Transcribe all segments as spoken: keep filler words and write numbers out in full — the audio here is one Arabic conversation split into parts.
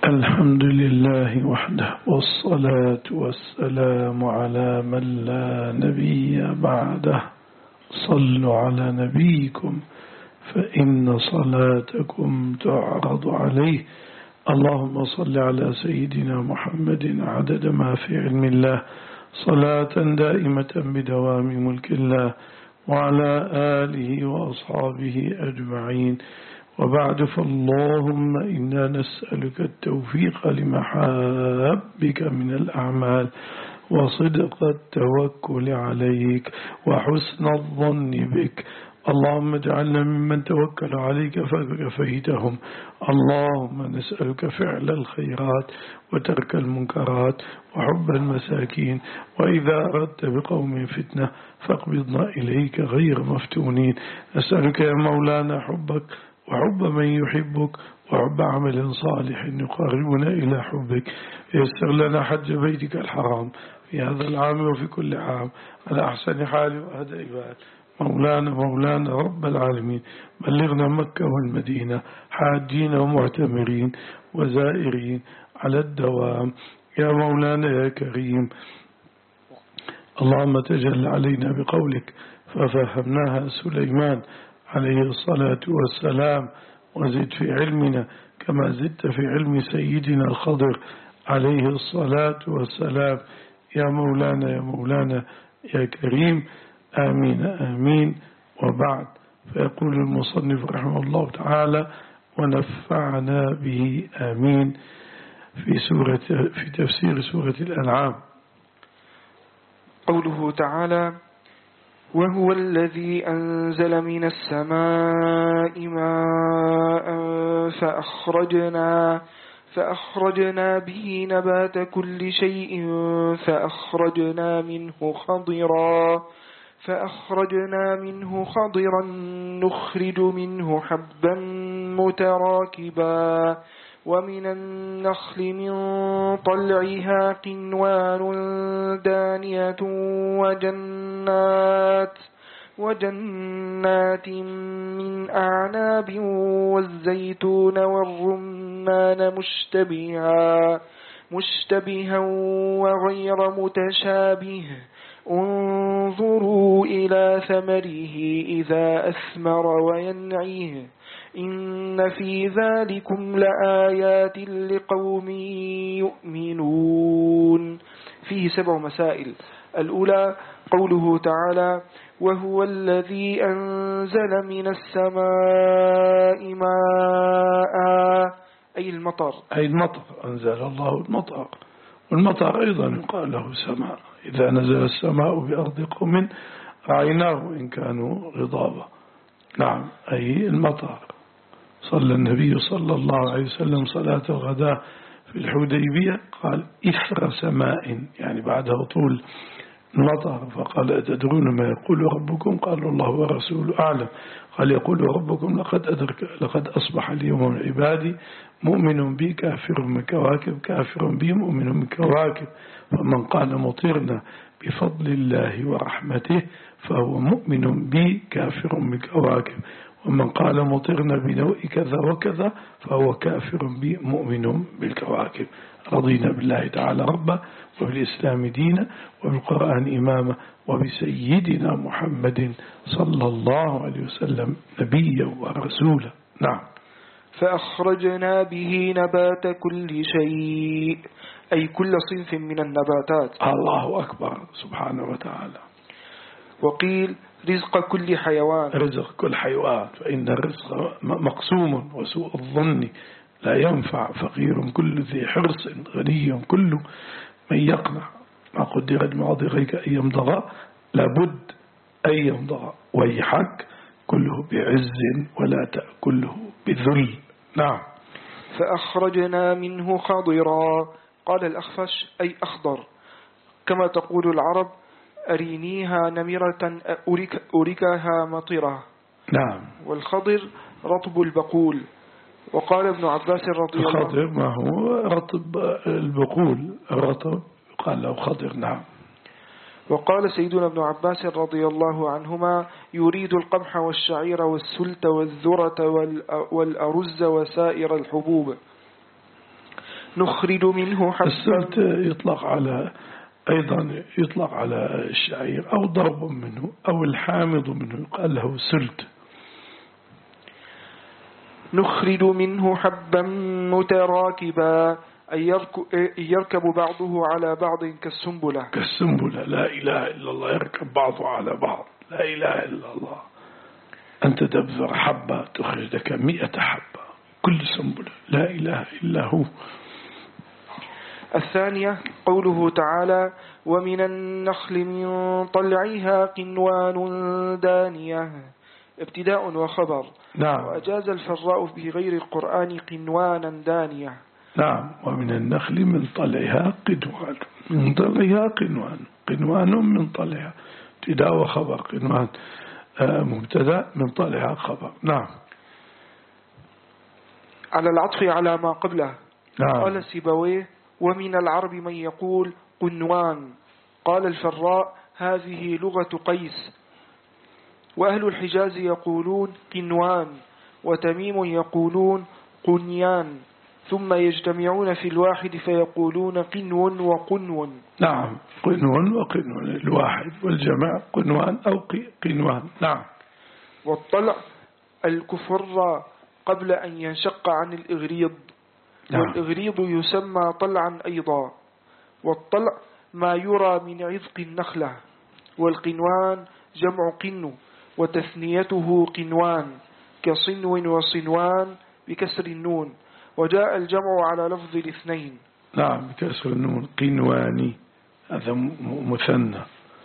الحمد لله وحده، والصلاة والسلام على من لا نبي بعده. صلوا على نبيكم فإن صلاتكم تعرض عليه. اللهم صل على سيدنا محمد عدد ما في علم الله، صلاة دائمة بدوام ملك الله، وعلى آله وأصحابه أجمعين. وبعد، فاللهم إنا نسألك التوفيق لمحابك من الأعمال، وصدق التوكل عليك، وحسن الظن بك. اللهم اجعلنا ممن توكل عليك فكفيتهم. اللهم نسألك فعل الخيرات وترك المنكرات وحب المساكين، وإذا أردت بقوم فتنة فاقبضنا إليك غير مفتونين. نسألك يا مولانا حبك وحب من يحبك، وحب عمل صالح يقربنا إلى حبك. يسر لنا حج بيتك الحرام في هذا العام وفي كل عام على أحسن حال وأهدى عباد. مولانا مولانا رب العالمين، بلغنا مكة والمدينة حاجين ومعتمرين وزائرين على الدوام يا مولانا يا كريم. اللهم تجل علينا بقولك ففهمناها سليمان عليه الصلاة والسلام، وزد في علمنا كما زدت في علم سيدنا الخضر عليه الصلاة والسلام يا مولانا يا مولانا يا كريم. آمين آمين. وبعد، فيقول المصنف رحمه الله تعالى: ونفعنا به آمين. في سورة في تفسير سورة الأنعام. قوله تعالى: وهو الذي أنزل من السماء ماء فأخرجنا فأخرجنا به نبات كل شيء فأخرجنا منه خضرا فأخرجنا منه خضرا نخرج منه حبا متراكبا ومن النخل من طلعها قنوان دانية وجنات وجنات من أعناب والزيتون والرمان مشتبها مشتبها وغير متشابه. انظروا إلى ثمره إذا أثمر وينعيه إن في ذلكم لآيات لقوم يؤمنون. فيه سبع مسائل. الأولى قوله تعالى: وهو الذي أنزل من السماء ماء، أي المطر أي المطر، أنزل الله المطر. والمطر أيضا يقال له سماء. إذا نزل السماء بأرض قوم رأيناه إن كانوا غضابا. نعم، أي المطر. صلى النبي صلى الله عليه وسلم صلاة الغداء في الحديبية قال: إثر سماء، يعني بعد هطول المطر. فقال: أتدرون ما يقول ربكم؟ قالوا: الله ورسوله أعلم. قال: يقول ربكم: لقد أدرك لقد أصبح اليوم من عبادي مؤمن بي كافر من كواكب، كافر بي مؤمن من كواكب. فمن قال مطرنا بفضل الله ورحمته فهو مؤمن بي كافر من كواكب، ومن قال مطرنا بنوء كذا وكذا فهو كافر بي مؤمن بالكواكب. رضينا بالله تعالى ربا، وبالإسلام دينا، وبالقرآن إماما، وبسيدنا محمد صلى الله عليه وسلم نبيا ورسولا. نعم. فأخرجنا به نبات كل شيء، أي كل صنف من النباتات. الله أكبر سبحانه وتعالى. وقيل رزق كل حيوان، رزق كل حيوان، فإن الرزق مقسوم، وسوء الظن لا ينفع. فقير كل ذي حرص، غني كل من يقنع. ما قدر الماضي غيك أن يمضغ لابد أن يمضغ، ويحك كله بعز ولا تأكله بذل. نعم. فأخرجنا منه خضرا، قال الأخفش أي أخضر، كما تقول العرب: أرينيها نمرة أريك أريكها مطرة. نعم. والخضر رطب البقول. وقال ابن عباس رضي الله عنه: الخضر ما هو رطب البقول، الرطب قال له خضر. نعم. وقال سيدنا ابن عباس رضي الله عنهما: يريد القمح والشعير والسلت والذرة والأرز وسائر الحبوب. نخرج منه حبا. السلت يطلق على أيضا يطلق على الشعير أو ضرب منه أو الحامض منه قال له سلت. نخرج منه حبا متراكبا أي يركب بعضه على بعض كالسنبلة. كالسنبلة لا إله إلا الله، يركب بعضه على بعض لا إله إلا الله. أنت تبذر حبة تخرج لك مئة حبة كل سنبلة لا إله إلا هو. الثانية قوله تعالى ومن النخل من طلعها قنوان دانية ابتداء وخبر. نعم. وأجاز الفراء في غير القرآن قنوانا دانية. نعم. ومن النخل من طلعها قنوان من طلعها قنوان قنوان من طلعها ابتداء وخبر. قنوان آه مبتدا من طلعها خبر. نعم. على العطف على ما قبله. نعم. قال سيبويه ومن العرب من يقول قنوان. قال الفراء هذه لغة قيس. وأهل الحجاز يقولون قنوان وتميم يقولون قنيان ثم يجتمعون في الواحد فيقولون قنو وقنو. نعم. قنو وقنو الواحد والجمع قنوان أو قنوان. نعم. والطلع الكفر قبل أن ينشق عن الإغريض. نعم. والإغريض يسمى طلعا أيضا. والطلع ما يرى من عذق النخلة. والقنوان جمع قنو وتثنيته قنوان كصنو وصنوان بكسر النون. وجاء الجمع على لفظ الاثنين. نعم بكسر النون قنواني هذا مثنى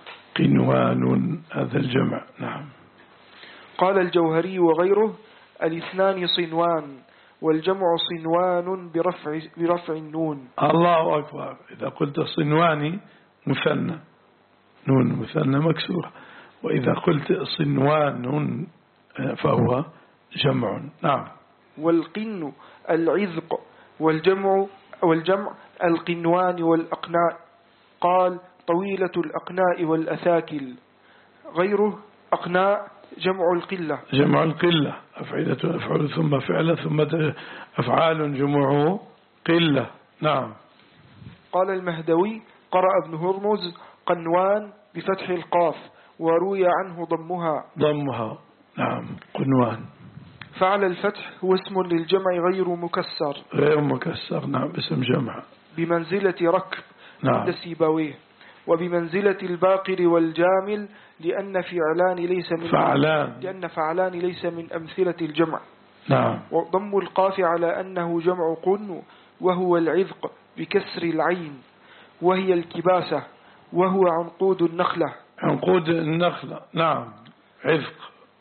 قنوان هذا الجمع. نعم. قال الجوهري وغيره الاثنان صنوان والجمع صنوان برفع, برفع النون. الله أكبر. إذا قلت صنواني مثنى نون مثنى مكسورة، وإذا قلت صنوان فهو جمع. نعم. والقن العذق والجمع والجمع القنوان والأقناء. قال طويلة الأقناء والأثاكل. غيره أقناء جمع القلة. جمع القلة أفعلة أفعل ثم فعل ثم أفعال جمعه قلة. نعم. قال المهدوي قرأ ابن هرمز قنوان بفتح القاف وروي عنه ضمها. ضمها. نعم قنوان. فعل الفتح هو اسم للجمع غير مكسر. غير مكسر. نعم اسم جمع بمنزلة ركب. نعم. عند سيبويه. وبمنزلة الباقر والجامل لأن فعلان ليس من فعلان لأن فعلان ليس من أمثلة الجمع. نعم. وضم القاف على أنه جمع قن وهو العذق بكسر العين وهي الكباسة وهو عنقود النخلة. عنقود النخلة. نعم عذق.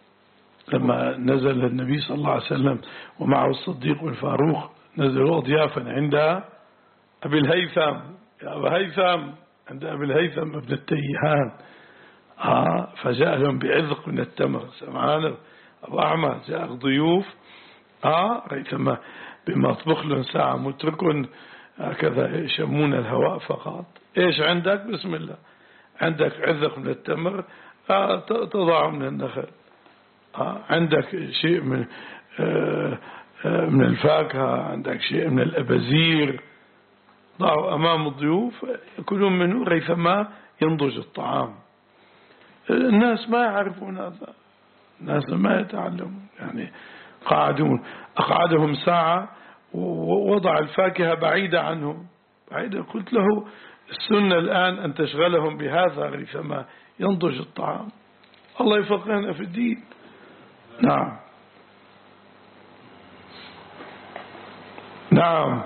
لما نزل النبي صلى الله عليه وسلم ومعه الصديق والفاروق نزلوا ضيافا عند أبي الهيثم. يا أبا هيثم عند أبي الهيثم ابن التيهان. آه فجاء لهم بعذق من التمر. سمعان أبو أعمى جاء ضيوف آه ريثما بما أطبخ لهم ساعة متركون هكذا يشمون الهواء فقط. إيش عندك؟ بسم الله. عندك عذق من التمر آه تضع من النخل. آه عندك شيء من آه آه من الفاكهة، عندك شيء من الأبازير، ضعوا أمام الضيوف يأكلون منه ريثما ينضج الطعام. الناس ما يعرفون هذا، الناس ما يتعلمون. يعني قاعدون أقعدهم ساعة ووضع الفاكهة بعيدة عنهم بعيدة. قلت له السنة الآن أن تشغلهم بهذا ريثما ينضج الطعام. الله يفقهنا في الدين. نعم. نعم.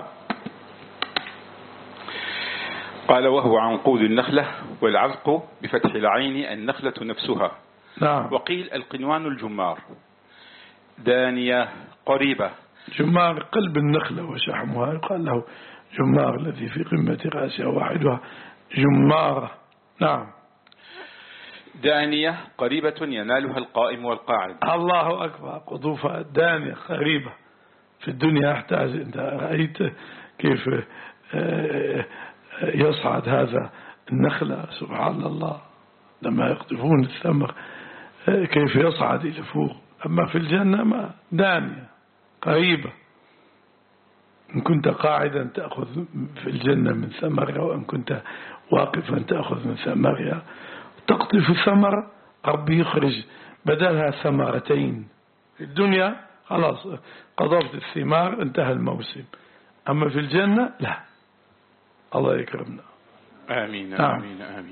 قال وهو عنقود النخلة والعذق بفتح العين النخلة نفسها. نعم. وقيل القنوان الجمار دانية قريبة. جمار قلب النخلة وشحمها يقال له جمار الذي في قمة رأسها واحدها جمارة. نعم. دانية قريبة ينالها القائم والقاعد. الله أكبر. قطوفة دانية قريبة. في الدنيا أحتاج. أنت رأيت كيف يصعد هذا النخلة سبحان الله لما يقطفون الثمر كيف يصعد إلى فوق. أما في الجنة ما دانية قريبة. إن كنت قاعدا تأخذ في الجنة من ثمرها، وإن كنت واقفا تأخذ من ثمرها. تقطف الثمر ربي يخرج بدلها ثمرتين. في الدنيا خلاص قضبت الثمار انتهى الموسم، أما في الجنة لا. الله يكرمنا. آمين نعم. آمين آمين.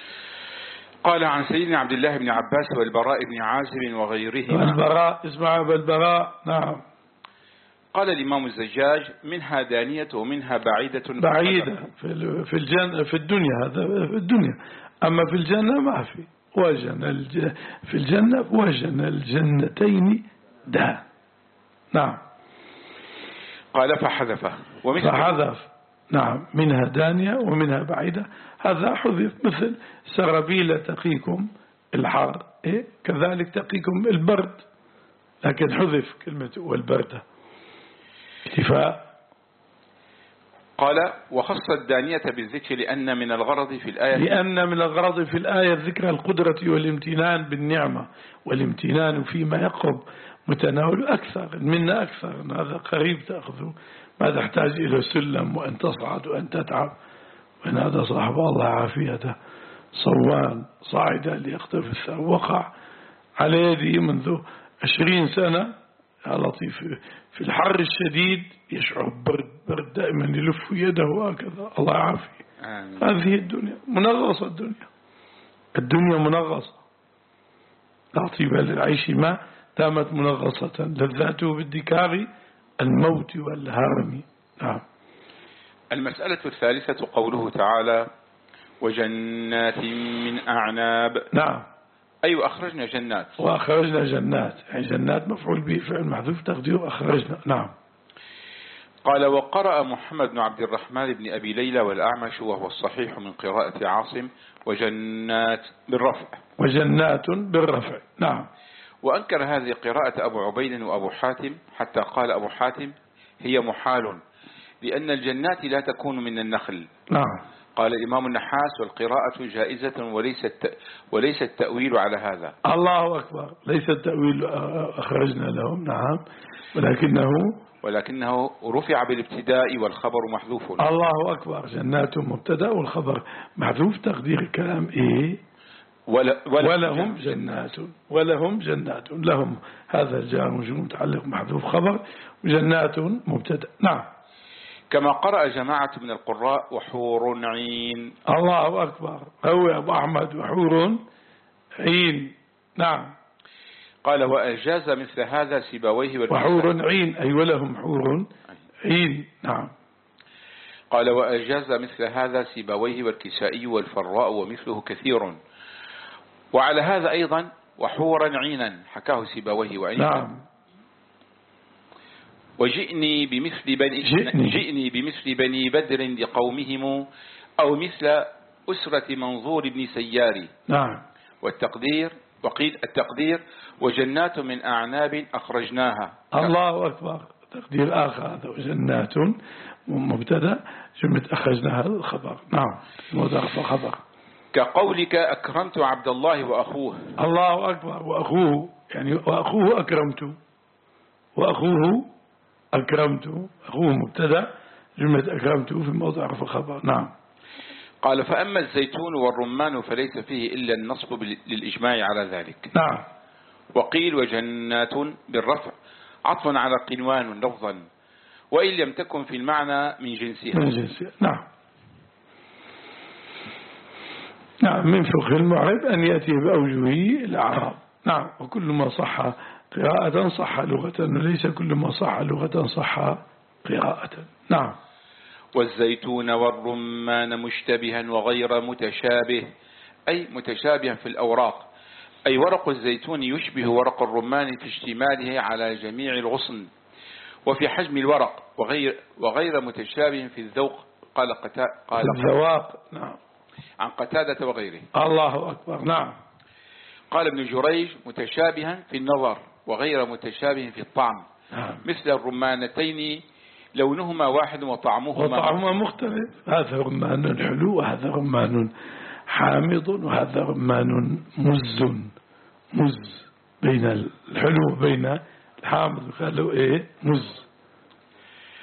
قال عن سيدنا عبد الله بن عباس والبراء بن عازب وغيرهما. والبراء اسمع بالبراء. نعم. قال الإمام الزجاج: منها دانية ومنها بعيدة بعيدة في في الجنة في الدنيا، هذا في الدنيا. أما في الجنة ما في وجن في الجنة وجن الجنتين دا. نعم. قال فحذفه فحذف. نعم. منها دانية ومنها بعيدة، هذا حذف. مثل سرابيل تقيكم الحر، إيه؟ كذلك تقيكم البرد، لكن حذف كلمة والبردة اكتفاء. قال وخص الدانية بالذكر لأن من الغرض في الآية لأن من الغرض في الآية ذكر القدرة والامتنان بالنعمة، والامتنان فيما يقرب متناول أكثر منا أكثر. هذا قريب تأخذه، ما تحتاج إلى سلم وأن تصعد وأن تتعب. وإن هذا صاحب الله عافيته صوان صاعدا ليقطف الثوب، وقع على يده منذ عشرين سنة يا لطيف في الحر الشديد، يشعر برد برد دائما، يلف يده هكذا. الله يعافيه. هذه الدنيا منغصة، الدنيا الدنيا منغصة، لا طيب للعيش ما دامت منغصة، لذاته بالدكار الموت والهرم. نعم. المسألة الثالثة قوله تعالى: وجنات من أعناب. نعم. أي أيوة أخرجنا جنات. وأخرجنا جنات، يعني جنات مفعول به فعل محذوف تقديره أخرجنا. نعم. قال وقرأ محمد بن عبد الرحمن بن أبي ليلى والأعمش وهو الصحيح من قراءة عاصم وجنات بالرفع. وجنات بالرفع. نعم. وأنكر هذه قراءة أبو عبيد وأبو حاتم، حتى قال أبو حاتم هي محال لأن الجنات لا تكون من النخل. نعم. قال الإمام النحاس والقراءة جائزة وليس وليس التأويل على هذا. الله أكبر. ليس التأويل أخرجنا لهم. نعم. ولكنه ولكنه رفع بالابتداء والخبر محذوف. الله أكبر. جنات مبتدأ والخبر محذوف، تقدير الكلام إيه؟ ولا ولهم جنات. ولهم جنات. لهم هذا الجار مجرور متعلق محذوف خبر، وجنات مبتدأ. نعم. كما قرأ جماعة من القراء وحور عين. الله أكبر. هو أبو أحمد وحور عين. نعم. قال وأجاز مثل هذا سيبويه والكسائي. وحور عين أي ولهم حور عين. نعم. قال وأجاز مثل هذا سيبويه والكسائي والفراء ومثله كثير. وعلى هذا أيضا وحورا عينا حكاه سيبويه وعينا. نعم. وجئني بمثل بني جئني. جئني بمثل بني بدر لقومهم أو مثل أسرة منظور بن سياري. نعم. والتقدير وقيل التقدير وجنات من أعناب أخرجناها. الله أكبر. تقدير آخر هذا وجنات مبتدا جملة أخرجناها الخبر. نعم. مضاف خبر. كقولك أكرمت عبد الله وأخوه. الله أكبر. وأخوه يعني وأخوه أكرمت، وأخوه أكرمت، أخوه مبتدا جملة أكرمت في موضع رفع خبر. نعم. قال فأما الزيتون والرمان فليس فيه إلا النصب للإجماع على ذلك. نعم. وقيل وجنات بالرفع عطف على قنوان لفظا، وإن لم تكن في المعنى من جنسها. من جنسها. نعم. نعم. من فقه المعرب أن يأتي بأوجهه الأعراب. نعم. وكل ما صح قراءة صح لغة، وليس كل ما صح لغة صح قراءة. نعم. والزيتون والرمان مشتبها وغير متشابه، أي متشابها في الأوراق، أي ورق الزيتون يشبه ورق الرمان في اشتماله على جميع الغصن وفي حجم الورق، وغير, وغير متشابه في الذوق. قال قتا قال الذواق. نعم. عن قتادة وغيره. الله أكبر. نعم. قال ابن جريج متشابها في النظر وغير متشابه في الطعم. نعم. مثل الرمانتين لونهما واحد وطعمهما وطعمهما مختلف. هذا رمان حلو وهذا رمان حامض وهذا رمان مز مز بين الحلو وبين الحامض، قالوا ايه مز.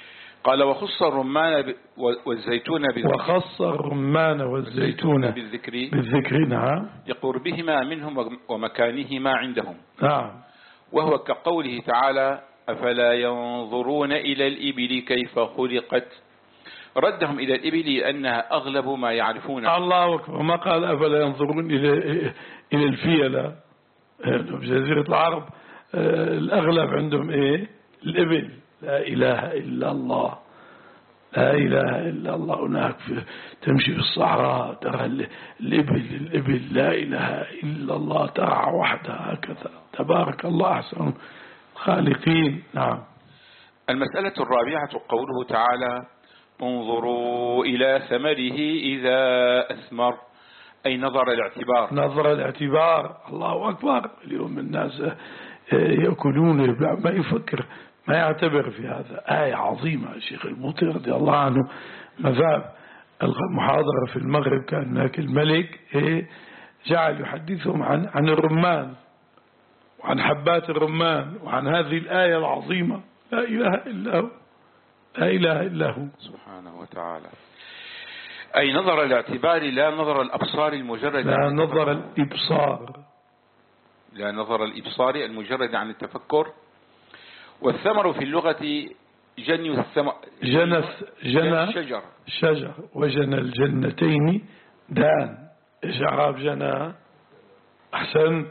قال وخص الرمان ب... والزيتون بالذكر وخص الرمان والزيتون بالذكر, بالذكر نعم لقربهما منهم ومكانهما عندهم. نعم. وهو كقوله تعالى أفلا ينظرون إلى الإبل كيف خلقت، ردهم إلى الإبل لأنها أغلب ما يعرفون. الله أكبر. ما قال أفلا ينظرون إلى إلى الفيلة بجزيرة العرب، الأغلب عندهم إيه؟ الإبل. لا إله إلا الله، لا إله إلا الله. هناك تمشي في الصحراء ترى الإبل الإبل لا إله إلا الله ترعى وحدها هكذا. تبارك الله أحسن الخالقين. نعم. المسألة الرابعة قوله تعالى انظروا إلى ثمره إذا أثمر، أي نظر الاعتبار. نظر الاعتبار. الله أكبر. اليوم الناس يأكلون ما يفكر ما يعتبر في هذا. آية عظيمة. الشيخ المطي رضي الله عنه مذاب المحاضرة في المغرب كان هناك الملك جعل يحدثهم عن عن الرمان وعن حبات الرمان وعن هذه الآية العظيمة. لا إله إلا هو، لا إله إلا هو سبحانه وتعالى. أي نظر الاعتبار لا نظر الأبصار المجرد، لا نظر الإبصار، لا نظر الإبصار المجرد عن التفكر. والثمر في اللغة جني الثمر، جنى جنى شجر شجر وجنى الجنتين دان. إيش أعراب جنى؟ أحسنت.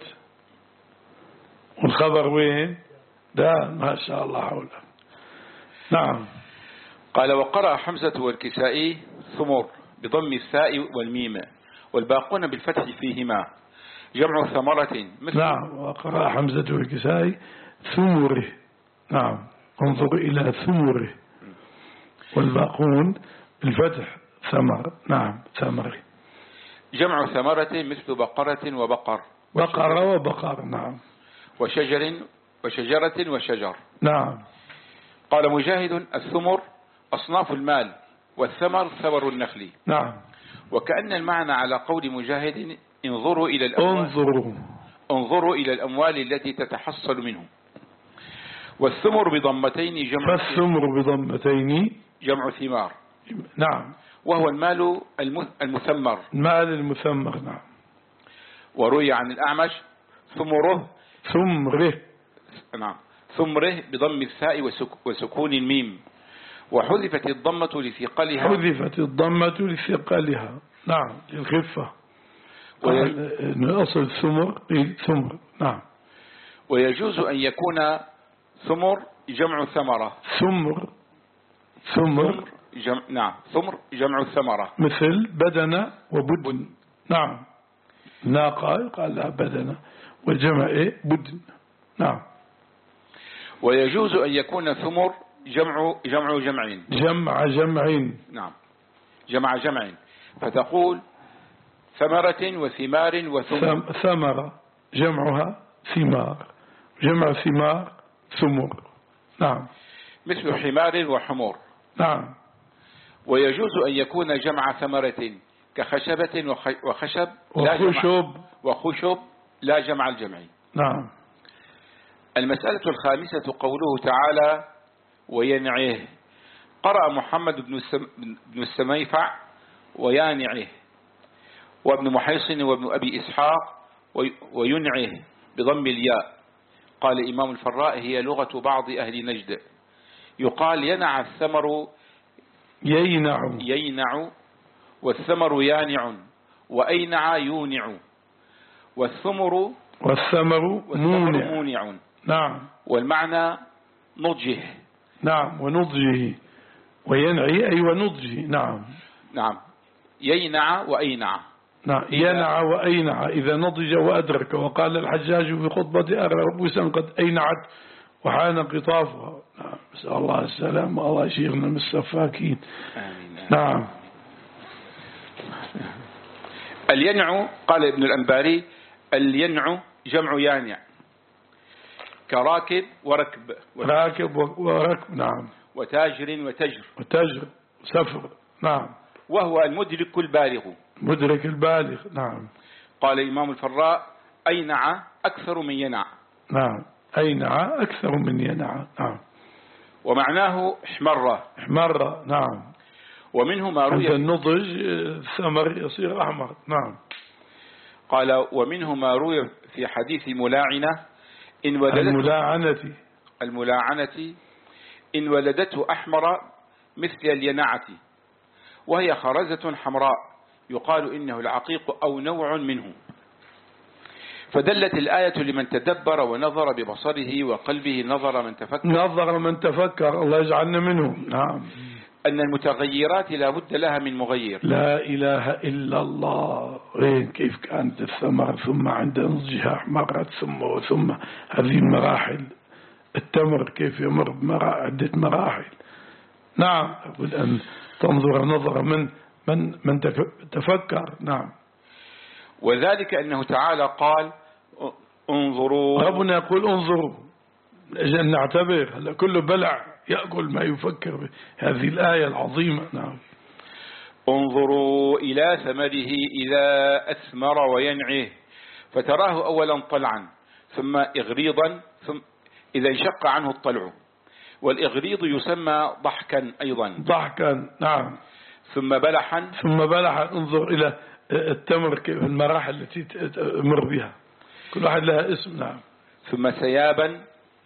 والخبر وين؟ دان. ما شاء الله حوله. نعم. قال وقرأ حمزة والكسائي ثمر بضم الثاء والميم والباقون بالفتح فيهما جمع ثمرة مثل. نعم. وقرأ حمزة والكسائي ثمره. نعم. انظر إلى ثمره والباقون بالفتح ثمر. نعم. ثمره جمع ثمرة مثل بقرة وبقر، بقرة وبقر. نعم. وشجر وشجرة وشجر. نعم. قال مجاهد الثمر أصناف المال والثمر ثمر النخل. نعم. وكأن المعنى على قول مجاهد انظروا إلى الأموال انظروا انظروا إلى الأموال التي تتحصل منه. والثمر بضمتين جمع فالثمر بضمتين جمع ثمار. نعم. وهو المال المثمر، المال المثمر. نعم. وروي عن الأعمش ثمره ثمره. نعم ثمره بضم الثاء وسكون الميم، وحذفت الضمة لثقلها. حذفت الضمة لثقلها. نعم. للخفة. أصل الثمر ثمر. نعم. ويجوز أن يكون ثمر جمع ثمرة. ثمر ثمر جمع. نعم. ثمر جمع ثمرة مثل بدنة وبدن. نعم. ناقة قال لها بدنة والجمع إيه؟ بدن. نعم. ويجوز أن يكون ثمر جمع جمع جمعين. جمع جمعين. نعم. جمع جمعين. فتقول ثمرة وثمار وثمر. ثمرة جمعها ثمار، جمع ثمار ثمر. نعم. مثل حمار وحمور. نعم. ويجوز أن يكون جمع ثمرة كخشبة وخشب وخشب وخشب لا جمع الجمع. نعم. المسألة الخامسة قوله تعالى وينعه. قرأ محمد بن السميفع ويانعه، وابن محيصن وابن أبي إسحاق وينعه بضم الياء. قال إمام الفراء هي لغة بعض أهل نجد. يقال ينع الثمر يينع يينع والثمر يانع وأينع يونع والثمر والثمر مونع. مونع. نعم. والمعنى نضجه. نعم. ونضجه. وينعي أي ونضجه. نعم. نعم. يينع وأينع. نعم. ينع وأينع إذا نضج وأدرك. وقال الحجاج في خطبة أرى ربوسا قد أينعت وحان قطافها. نعم. نسأل الله السلام والله يشيرنا من السفاكين. آمين. نعم. الينع قال ابن الأنباري الينع جمع يانع كراكب وركب. راكب وركب. نعم. وتاجر وتجر. وتجر سفر. نعم. وهو المدرك البالغ. مدرك البالغ. نعم. قال إمام الفراء أينع أكثر من ينع. نعم. أينع أكثر من ينع. نعم. ومعناه احمر احمر. نعم. ومنه ما عند روي النضج الثمر يصير أحمر. نعم. قال ومنه ما روي في حديث ملاعنة إن ولدته الملاعنة الملاعنة إن ولدته أحمر مثل الينعة وهي خرزة حمراء يقال إنه العقيق أو نوع منه. فدلت الآية لمن تدبر ونظر ببصره وقلبه نظر من تفكر نظر من تفكر الله يجعلنا منهم. نعم. أن المتغيرات لا بد لها من مغير. لا إله إلا الله. وين كيف كانت الثمر ثم عند نضجها احمرت ثم وثم هذه المراحل. التمر كيف يمر عدة مراحل. نعم. أقول أن تنظر نظر من من من تفكر. نعم. وذلك أنه تعالى قال انظروا. ربنا يقول انظروا أجل نعتبر. كل بلع يأكل ما يفكر به. هذه الآية العظيمة. نعم. انظروا إلى ثمره إذا أثمر وينعه فتراه أولا طلعا ثم إغريضا ثم إذا انشق عنه الطلع. والإغريض يسمى ضحكا أيضا. ضحكا. نعم. ثم بلحا. ثم بلحا. انظر إلى التمر كيف المراحل التي تمر بها كل واحد لها اسم. نعم. ثم سيابا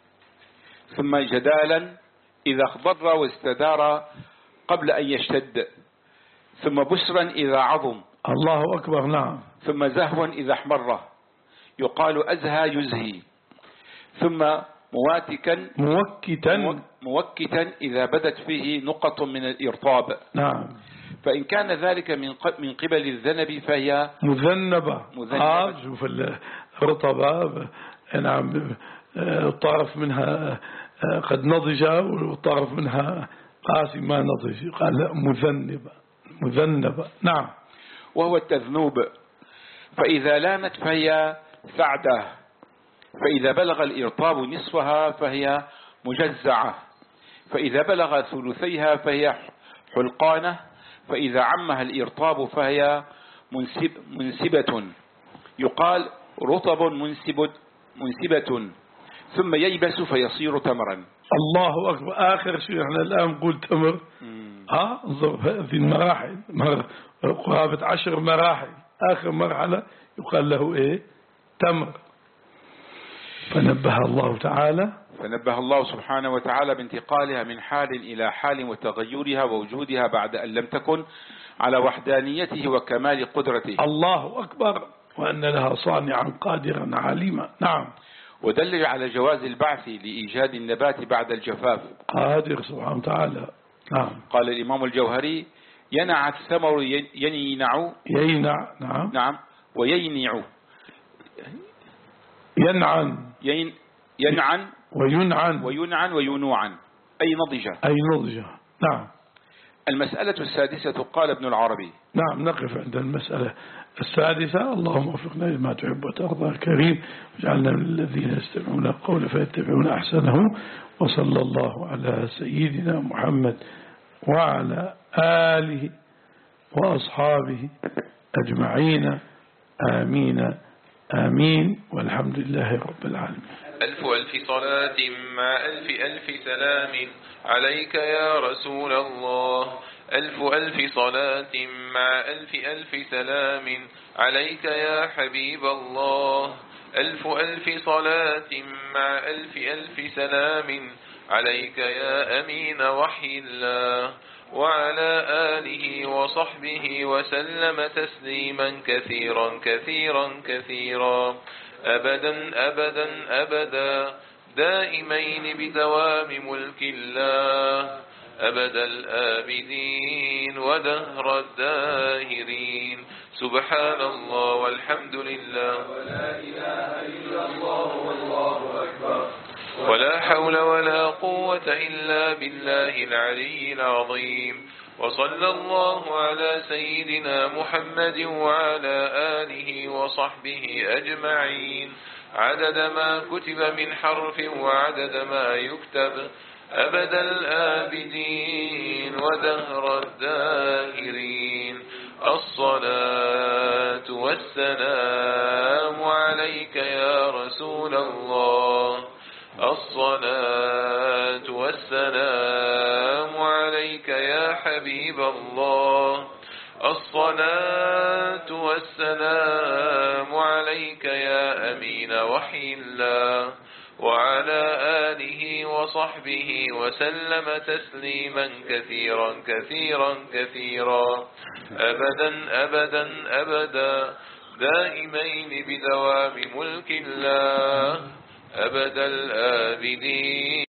ثم جدالا إذا اخضر واستدار قبل أن يشتد ثم بسرا إذا عظم. الله أكبر. نعم. ثم زهوا إذا احمر يقال أزهى يزهي. ثم مواتكا موكتا موكتا إذا بدت فيه نقط من الإرطاب. نعم. فإن كان ذلك من من قبل الذنب فهي مذنبة. مذنبة. آه شوف الرطبة. نعم. الطرف منها قد نضج والطرف منها قاسي ما نضج. قال لا مذنبة مذنبة. نعم. وهو التذنوب. فإذا لامت فهي سعدة. فإذا بلغ الإرطاب نصفها فهي مجزعة. فإذا بلغ ثلثيها فهي حلقانة. فإذا عمها الإرطاب فهي منسب منسبة يقال رطب منسب منسبة ثم ييبس فيصير تمرا. الله أكبر. آخر شيء احنا الآن نقول تمر. ها انظر هذه المراحل قرابة عشر مراحل. آخر مرحلة يقال له إيه تمر. فنبه الله تعالى فنبه الله سبحانه وتعالى بانتقالها من حال إلى حال وتغيرها ووجودها بعد أن لم تكن على وحدانيته وكمال قدرته. الله أكبر. وأن لها صانعا قادرا عليما. نعم. ودل على جواز البعث لإيجاد النبات بعد الجفاف. قادر سبحانه وتعالى. نعم. قال الإمام الجوهري ينع الثمر ينينع يينع. نعم. نعم. ويينع ينعن ين ينعن وينعن وينعن وينوعا أي نضجة. أي نضجة. نعم. المسألة السادسة قال ابن العربي. نعم. نقف عند المسألة السادسة. اللهم وفقنا لما تحب وترضى كريم واجعلنا من الذين يستمعون القول فيتبعون أحسنه. وصلى الله على سيدنا محمد وعلى آله وأصحابه أجمعين. آمين آمين والحمد لله رب العالمين. ألف ألف صلاة مع ألف ألف سلام عليك يا رسول الله. ألف ألف صلاة مع ألف ألف سلام عليك يا حبيب الله. ألف ألف صلاة مع ألف ألف سلام عليك يا أمين وحي الله. وعلى آله وصحبه وسلم تسليما كثيرا كثيرا كثيرا أبدا أبدا أبدا دائمين بدوام ملك الله أبد الآبدين ودهر الداهرين. سبحان الله والحمد لله ولا إله إلا الله والله أكبر ولا حول ولا قوة إلا بالله العلي العظيم. وصلى الله على سيدنا محمد وعلى آله وصحبه أجمعين عدد ما كتب من حرف وعدد ما يكتب أبد الآبدين ودهر الداهرين. الصلاة والسلام عليك يا رسول الله. الصلاة والسلام عليك يا حبيب الله. الصلاة والسلام عليك يا أمين وحي الله، وعلى آله وصحبه وسلم تسليما كثيرا كثيرا كثيرا أبدا أبدا أبدا دائمين بدوام ملك الله أبد الآبدين.